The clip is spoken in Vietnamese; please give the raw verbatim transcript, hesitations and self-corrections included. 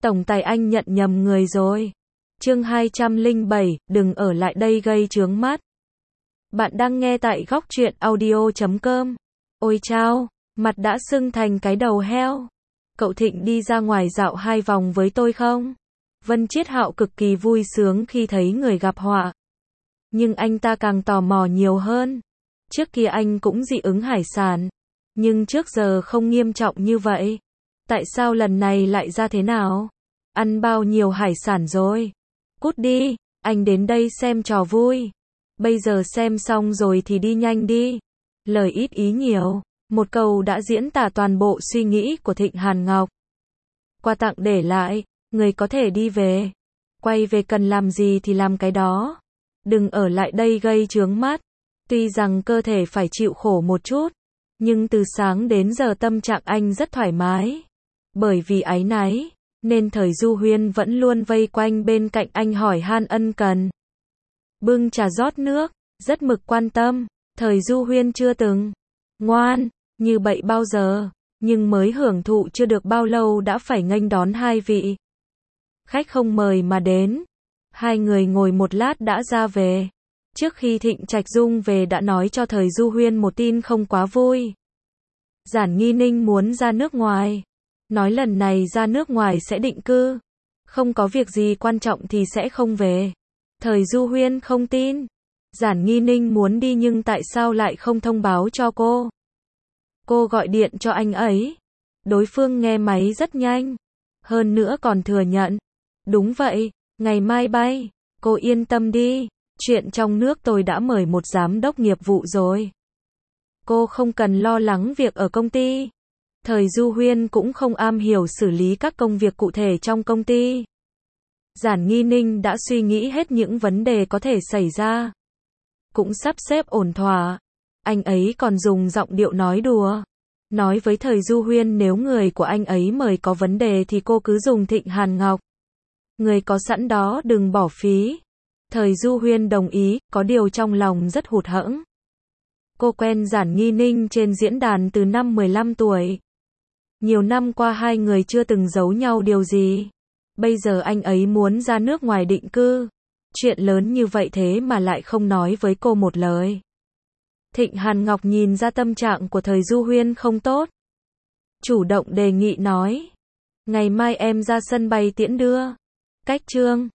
Tổng tài anh nhận nhầm người rồi. Chương hai trăm lẻ bảy, đừng ở lại đây gây chướng mắt. Bạn đang nghe tại góc truyện audio chấm com. Ôi chao, mặt đã sưng thành cái đầu heo. Cậu Thịnh đi ra ngoài dạo hai vòng với tôi không? Vân Chiết Hạo cực kỳ vui sướng khi thấy người gặp họa. Nhưng anh ta càng tò mò nhiều hơn. Trước kia anh cũng dị ứng hải sản. Nhưng trước giờ không nghiêm trọng như vậy. Tại sao lần này lại ra thế nào? Ăn bao nhiêu hải sản rồi? Cút đi, anh đến đây xem trò vui. Bây giờ xem xong rồi thì đi nhanh đi. Lời ít ý nhiều. Một câu đã diễn tả toàn bộ suy nghĩ của Thịnh Hàn Ngọc. Quà tặng để lại, người có thể đi về. Quay về cần làm gì thì làm cái đó. Đừng ở lại đây gây chướng mắt. Tuy rằng cơ thể phải chịu khổ một chút, nhưng từ sáng đến giờ tâm trạng anh rất thoải mái. Bởi vì áy náy, nên Thời Du Huyên vẫn luôn vây quanh bên cạnh anh hỏi han ân cần. Bưng trà rót nước, rất mực quan tâm. Thời Du Huyên chưa từng ngoan như bậy bao giờ, nhưng mới hưởng thụ chưa được bao lâu đã phải nghênh đón hai vị khách không mời mà đến. Hai người ngồi một lát đã ra về. Trước khi Thịnh Trạch Dung về đã nói cho Thời Du Huyên một tin không quá vui. Giản Nghi Ninh muốn ra nước ngoài. Nói lần này ra nước ngoài sẽ định cư. Không có việc gì quan trọng thì sẽ không về. Thời Du Huyên không tin. Giản Nghi Ninh muốn đi nhưng tại sao lại không thông báo cho cô? Cô gọi điện cho anh ấy. Đối phương nghe máy rất nhanh. Hơn nữa còn thừa nhận. Đúng vậy, ngày mai bay. Cô yên tâm đi. Chuyện trong nước tôi đã mời một giám đốc nghiệp vụ rồi. Cô không cần lo lắng việc ở công ty. Thời Du Huyên cũng không am hiểu xử lý các công việc cụ thể trong công ty. Giản Nghi Ninh đã suy nghĩ hết những vấn đề có thể xảy ra. Cũng sắp xếp ổn thỏa. Anh ấy còn dùng giọng điệu nói đùa. Nói với Thời Du Huyên nếu người của anh ấy mời có vấn đề thì cô cứ dùng Thịnh Hàn Ngọc. Người có sẵn đó đừng bỏ phí. Thời Du Huyên đồng ý, có điều trong lòng rất hụt hẫng. Cô quen Giản Nghi Ninh trên diễn đàn từ năm mười lăm tuổi. Nhiều năm qua hai người chưa từng giấu nhau điều gì. Bây giờ anh ấy muốn ra nước ngoài định cư. Chuyện lớn như vậy thế mà lại không nói với cô một lời. Thịnh Hàn Ngọc nhìn ra tâm trạng của Thời Du Huyên không tốt. Chủ động đề nghị nói. Ngày mai em ra sân bay tiễn đưa. Cách Trương.